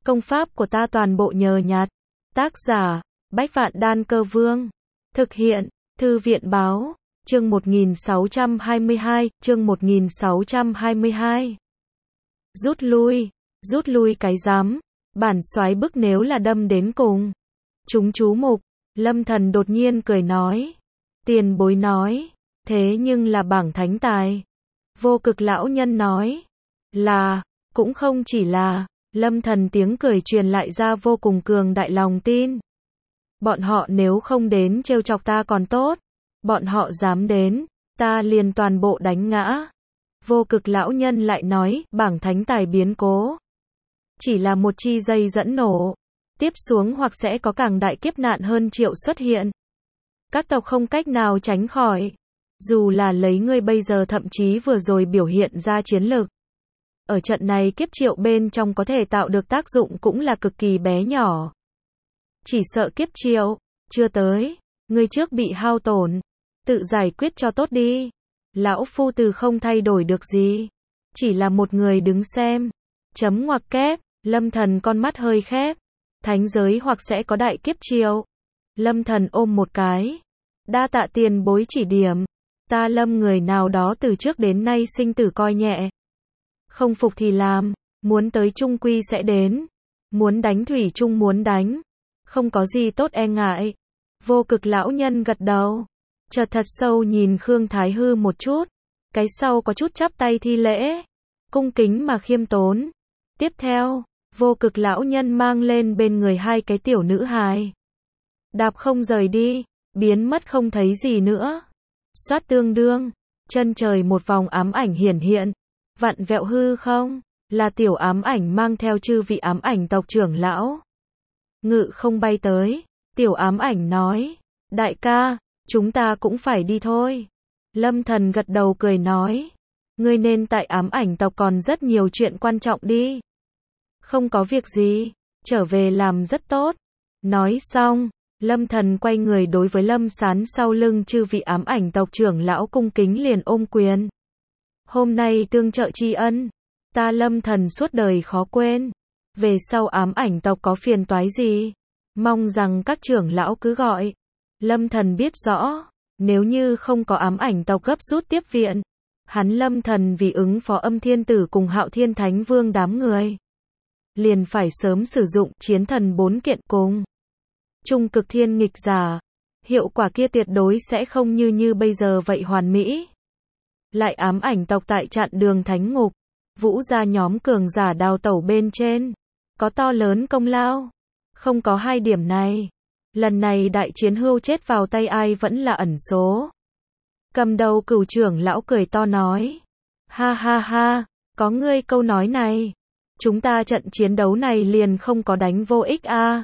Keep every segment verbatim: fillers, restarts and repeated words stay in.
Công pháp của ta toàn bộ nhờ nhặt. Tác giả, Bách Vạn Đan Cơ Vương. Thực hiện, Thư viện báo, chương một nghìn sáu trăm hai mươi hai, chương một nghìn sáu trăm hai mươi hai. Rút lui, rút lui cái rắm, bản soái bức nếu là đâm đến cùng. Chúng chú mục, Lâm Thần đột nhiên cười nói. Tiền bối nói, thế nhưng là bảng thánh tài. Vô Cực lão nhân nói, là, cũng không chỉ là, Lâm Thần tiếng cười truyền lại ra vô cùng cường đại lòng tin. Bọn họ nếu không đến trêu chọc ta còn tốt, bọn họ dám đến, ta liền toàn bộ đánh ngã. Vô Cực lão nhân lại nói, bảng thánh tài biến cố. Chỉ là một chi dây dẫn nổ. Tiếp xuống hoặc sẽ có càng đại kiếp nạn hơn triệu xuất hiện. Các tộc không cách nào tránh khỏi. Dù là lấy ngươi bây giờ thậm chí vừa rồi biểu hiện ra chiến lực. Ở trận này kiếp triệu bên trong có thể tạo được tác dụng cũng là cực kỳ bé nhỏ. Chỉ sợ kiếp triệu, chưa tới, ngươi trước bị hao tổn. Tự giải quyết cho tốt đi. Lão phu từ không thay đổi được gì. Chỉ là một người đứng xem. Chấm ngoặc kép, Lâm Thần con mắt hơi khép. Thánh giới hoặc sẽ có đại kiếp triệu. Lâm Thần ôm một cái. Đa tạ tiền bối chỉ điểm. Ta Lâm người nào đó từ trước đến nay sinh tử coi nhẹ. Không phục thì làm, muốn tới trung quy sẽ đến. Muốn đánh thủy chung muốn đánh. Không có gì tốt e ngại. Vô Cực lão nhân gật đầu. Chợt thật sâu nhìn Khương Thái Hư một chút. Cái sau có chút chắp tay thi lễ. Cung kính mà khiêm tốn. Tiếp theo, Vô Cực lão nhân mang lên bên người hai cái tiểu nữ hài. Đạp không rời đi, biến mất không thấy gì nữa. Xoát tương đương, chân trời một vòng ám ảnh hiển hiện. Vặn vẹo hư không, là tiểu ám ảnh mang theo chư vị ám ảnh tộc trưởng lão. Ngự không bay tới, tiểu ám ảnh nói, đại ca, chúng ta cũng phải đi thôi. Lâm Thần gật đầu cười nói, ngươi nên tại ám ảnh tộc còn rất nhiều chuyện quan trọng đi. Không có việc gì, trở về làm rất tốt. Nói xong, Lâm Thần quay người đối với Lâm Sán sau lưng chư vị ám ảnh tộc trưởng lão cung kính liền ôm quyền. Hôm nay tương trợ tri ân, ta Lâm Thần suốt đời khó quên. Về sau ám ảnh tộc có phiền toái gì, mong rằng các trưởng lão cứ gọi. Lâm Thần biết rõ, nếu như không có ám ảnh tộc gấp rút tiếp viện, hắn Lâm Thần vì ứng phó Âm Thiên Tử cùng Hạo Thiên Thánh Vương đám người, liền phải sớm sử dụng chiến thần bốn kiện cùng Trung Cực Thiên Nghịch Giả. Hiệu quả kia tuyệt đối sẽ không như như bây giờ vậy hoàn mỹ. Lại ám ảnh tộc tại chặn đường thánh ngục, Vũ gia nhóm cường giả đào tẩu bên trên, có to lớn công lao. Không có hai điểm này, lần này đại chiến hưu chết vào tay ai vẫn là ẩn số. Cầm đầu Cửu trưởng lão cười to nói, ha ha ha, có ngươi câu nói này, chúng ta trận chiến đấu này liền không có đánh vô ích a. À.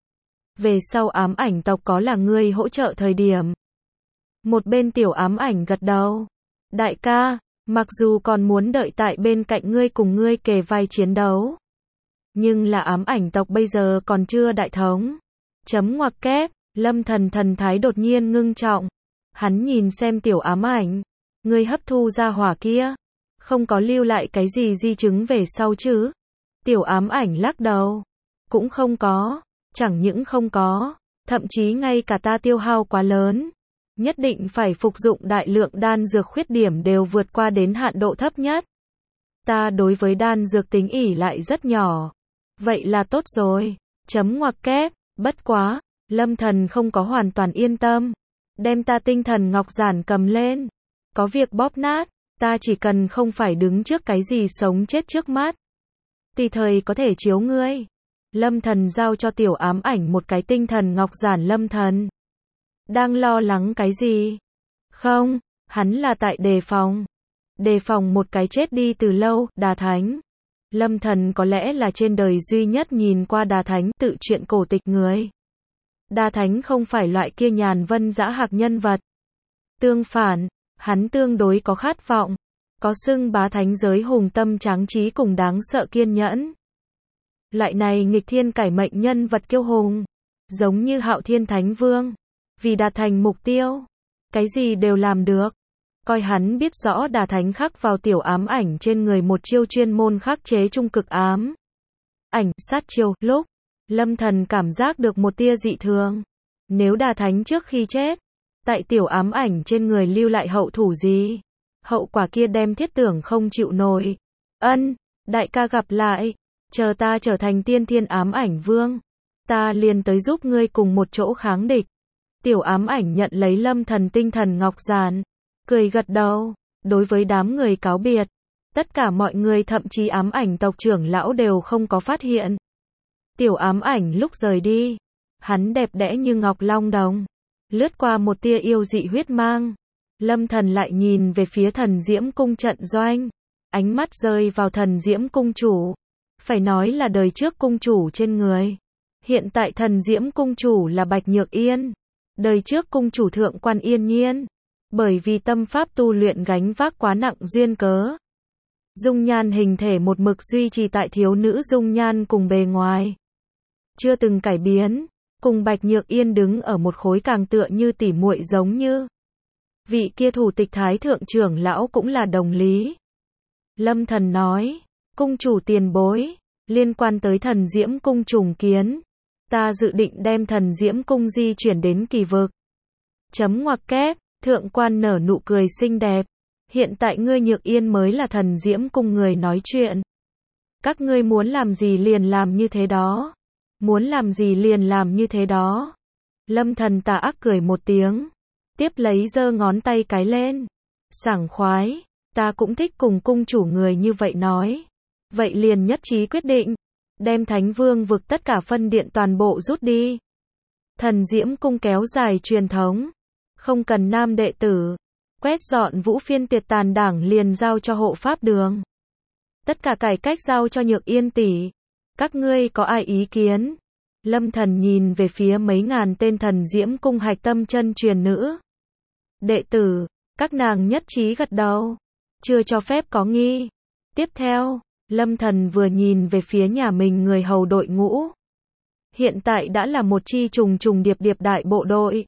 Về sau ám ảnh tộc có là ngươi hỗ trợ thời điểm. Một bên tiểu ám ảnh gật đầu. Đại ca, mặc dù còn muốn đợi tại bên cạnh ngươi cùng ngươi kề vai chiến đấu. Nhưng là ám ảnh tộc bây giờ còn chưa đại thống. Chấm ngoặc kép, Lâm Thần thần thái đột nhiên ngưng trọng. Hắn nhìn xem tiểu ám ảnh. Ngươi hấp thu ra hỏa kia. Không có lưu lại cái gì di chứng về sau chứ. Tiểu ám ảnh lắc đầu. Cũng không có. Chẳng những không có. Thậm chí ngay cả ta tiêu hao quá lớn. Nhất định phải phục dụng đại lượng đan dược khuyết điểm đều vượt qua đến hạn độ thấp nhất. Ta đối với đan dược tính ỷ lại rất nhỏ. Vậy là tốt rồi. Chấm ngoặc kép. Bất quá. Lâm Thần không có hoàn toàn yên tâm. Đem ta tinh thần ngọc giản cầm lên. Có việc bóp nát. Ta chỉ cần không phải đứng trước cái gì sống chết trước mắt. Tùy thời có thể chiếu ngươi. Lâm Thần giao cho tiểu ám ảnh một cái tinh thần ngọc giản. Lâm Thần đang lo lắng cái gì? Không, hắn là tại đề phòng. Đề phòng một cái chết đi từ lâu, Đà Thánh. Lâm Thần có lẽ là trên đời duy nhất nhìn qua Đà Thánh tự truyện cổ tịch người. Đà Thánh không phải loại kia nhàn vân dã hạc nhân vật. Tương phản, hắn tương đối có khát vọng. Có xưng bá thánh giới hùng tâm tráng trí cùng đáng sợ kiên nhẫn. Loại này nghịch thiên cải mệnh nhân vật kiêu hùng. Giống như Hạo Thiên Thánh Vương. Vì đạt thành mục tiêu, cái gì đều làm được. Coi hắn biết rõ Đà Thánh khắc vào tiểu ám ảnh trên người một chiêu chuyên môn khắc chế trung cực ám. ảnh, sát chiêu, lúc Lâm Thần cảm giác được một tia dị thường. Nếu đà thánh trước khi chết, tại tiểu ám ảnh trên người lưu lại hậu thủ gì? Hậu quả kia đem thiết tưởng không chịu nổi. Ân, đại ca gặp lại, chờ ta trở thành tiên thiên ám ảnh vương, ta liền tới giúp ngươi cùng một chỗ kháng địch. Tiểu ám ảnh nhận lấy Lâm Thần tinh thần ngọc giản, cười gật đầu, đối với đám người cáo biệt. Tất cả mọi người thậm chí ám ảnh tộc trưởng lão đều không có phát hiện. Tiểu ám ảnh lúc rời đi, hắn đẹp đẽ như ngọc long đồng, lướt qua một tia yêu dị huyết mang. Lâm Thần lại nhìn về phía thần diễm cung trận doanh, ánh mắt rơi vào thần diễm cung chủ. Phải nói là đời trước cung chủ trên người. Hiện tại thần diễm cung chủ là Bạch Nhược Yên. Đời trước cung chủ thượng quan yên nhiên. Bởi vì tâm pháp tu luyện gánh vác quá nặng duyên cớ. Dung nhan hình thể một mực duy trì tại thiếu nữ dung nhan cùng bề ngoài. Chưa từng cải biến. Cùng Bạch Nhược Yên đứng ở một khối càng tựa như tỉ muội giống như. Vị kia thủ tịch thái thượng trưởng lão cũng là đồng lý. Lâm Thần nói, cung chủ tiền bối, liên quan tới thần diễm cung trùng kiến, ta dự định đem thần diễm cung di chuyển đến kỳ vực. Chấm ngoặc kép, thượng quan nở nụ cười xinh đẹp. Hiện tại ngươi Nhược Yên mới là thần diễm cung người nói chuyện. Các ngươi muốn làm gì liền làm như thế đó. Muốn làm gì liền làm như thế đó. Lâm Thần tà ác cười một tiếng. Tiếp lấy giơ ngón tay cái lên. Sảng khoái, ta cũng thích cùng cung chủ người như vậy nói. Vậy liền nhất trí quyết định. Đem Thánh Vương vực tất cả phân điện toàn bộ rút đi. Thần diễm cung kéo dài truyền thống. Không cần nam đệ tử. Quét dọn vũ phiên tiệt tàn đảng liền giao cho hộ pháp đường. Tất cả cải cách giao cho Nhược Yên tỷ. Các ngươi có ai ý kiến? Lâm Thần nhìn về phía mấy ngàn tên thần diễm cung hạch tâm chân truyền nữ. Đệ tử, các nàng nhất trí gật đầu. Chưa cho phép có nghi. Tiếp theo, Lâm Thần vừa nhìn về phía nhà mình người hầu đội ngũ. Hiện tại đã là một chi trùng trùng điệp điệp đại bộ đội.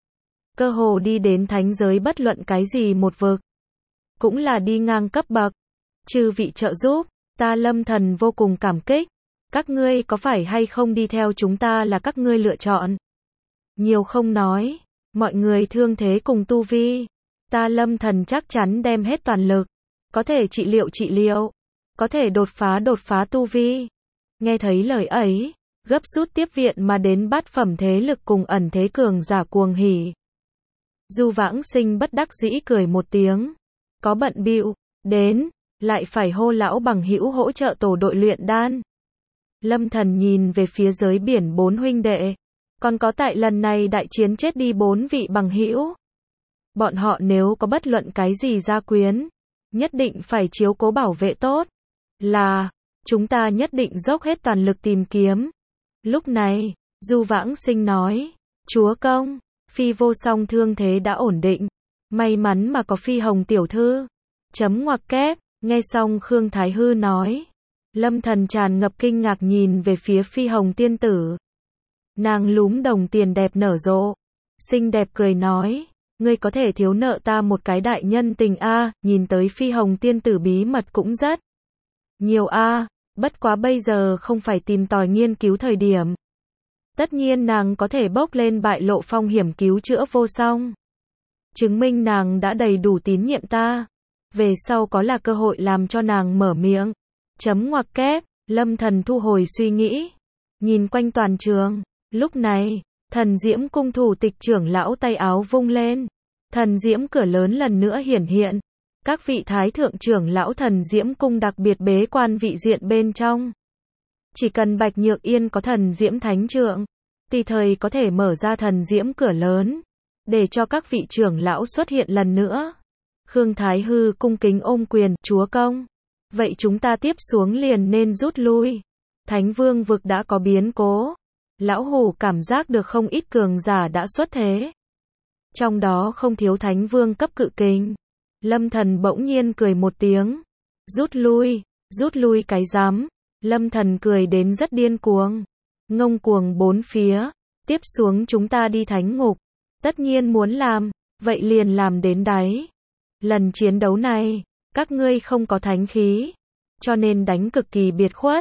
Cơ hồ đi đến thánh giới bất luận cái gì một vực. Cũng là đi ngang cấp bậc. Chư vị trợ giúp, ta Lâm Thần vô cùng cảm kích. Các ngươi có phải hay không đi theo chúng ta là các ngươi lựa chọn. Nhiều không nói, mọi người thương thế cùng tu vi. Ta Lâm Thần chắc chắn đem hết toàn lực. Có thể trị liệu trị liệu. Có thể đột phá đột phá tu vi. Nghe thấy lời ấy, gấp rút tiếp viện mà đến bát phẩm thế lực cùng ẩn thế cường giả cuồng hỉ. Du Vãng Sinh bất đắc dĩ cười một tiếng. Có bận bịu, đến, lại phải hô lão bằng hữu hỗ trợ tổ đội luyện đan. Lâm Thần nhìn về phía giới biển bốn huynh đệ. Còn có tại lần này đại chiến chết đi bốn vị bằng hữu. Bọn họ nếu có bất luận cái gì gia quyến, nhất định phải chiếu cố bảo vệ tốt. Là, chúng ta nhất định dốc hết toàn lực tìm kiếm. Lúc này, Du Vãng Sinh nói, chúa công, Phi Vô Song thương thế đã ổn định. May mắn mà có Phi Hồng tiểu thư. Chấm ngoặc kép, nghe xong Khương Thái Hư nói. Lâm Thần tràn ngập kinh ngạc nhìn về phía Phi Hồng tiên tử. Nàng lúm đồng tiền đẹp nở rộ. Xinh đẹp cười nói. Ngươi có thể thiếu nợ ta một cái đại nhân tình a. Nhìn tới Phi Hồng tiên tử bí mật cũng rất nhiều a. Bất quá bây giờ không phải tìm tòi nghiên cứu thời điểm. Tất nhiên nàng có thể bốc lên bại lộ phong hiểm cứu chữa Vô Song. Chứng minh nàng đã đầy đủ tín nhiệm ta. Về sau có là cơ hội làm cho nàng mở miệng. Chấm ngoặc kép, Lâm Thần thu hồi suy nghĩ. Nhìn quanh toàn trường. Lúc này, thần diễm cung thủ tịch trưởng lão tay áo vung lên. Thần diễm cửa lớn lần nữa hiển hiện. Các vị thái thượng trưởng lão thần diễm cung đặc biệt bế quan vị diện bên trong. Chỉ cần Bạch Nhược Yên có thần diễm thánh trượng, tùy thời có thể mở ra thần diễm cửa lớn. Để cho các vị trưởng lão xuất hiện lần nữa. Khương Thái Hư cung kính ôm quyền, chúa công. Vậy chúng ta tiếp xuống liền nên rút lui. Thánh Vương vực đã có biến cố. Lão Hủ cảm giác được không ít cường giả đã xuất thế. Trong đó không thiếu Thánh Vương cấp cự kình. Lâm Thần bỗng nhiên cười một tiếng. Rút lui, rút lui cái rắm. Lâm Thần cười đến rất điên cuồng. Ngông cuồng bốn phía. Tiếp xuống chúng ta đi thánh ngục. Tất nhiên muốn làm, vậy liền làm đến đáy. Lần chiến đấu này, các ngươi không có thánh khí, cho nên đánh cực kỳ biệt khuất.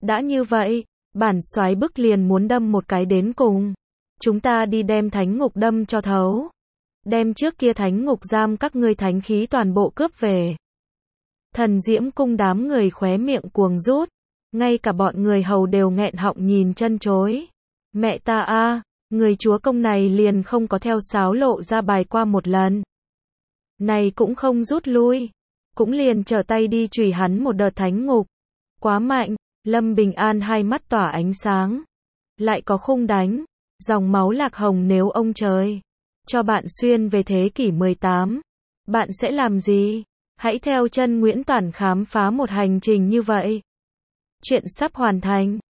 Đã như vậy, bản soái bức liền muốn đâm một cái đến cùng. Chúng ta đi đem thánh ngục đâm cho thấu. Đem trước kia thánh ngục giam các ngươi thánh khí toàn bộ cướp về. Thần Diễm cung đám người khóe miệng cuồng rút. Ngay cả bọn người hầu đều nghẹn họng nhìn chân chối. Mẹ ta a, người chúa công này liền không có theo sáo lộ ra bài qua một lần. Này cũng không rút lui. Cũng liền trở tay đi chùy hắn một đợt thánh ngục. Quá mạnh, Lâm Bình An hai mắt tỏa ánh sáng. Lại có khung đánh. Dòng máu lạc hồng nếu ông trời cho bạn xuyên về thế kỷ mười tám. Bạn sẽ làm gì? Hãy theo chân Nguyễn Toản khám phá một hành trình như vậy. Chuyện sắp hoàn thành.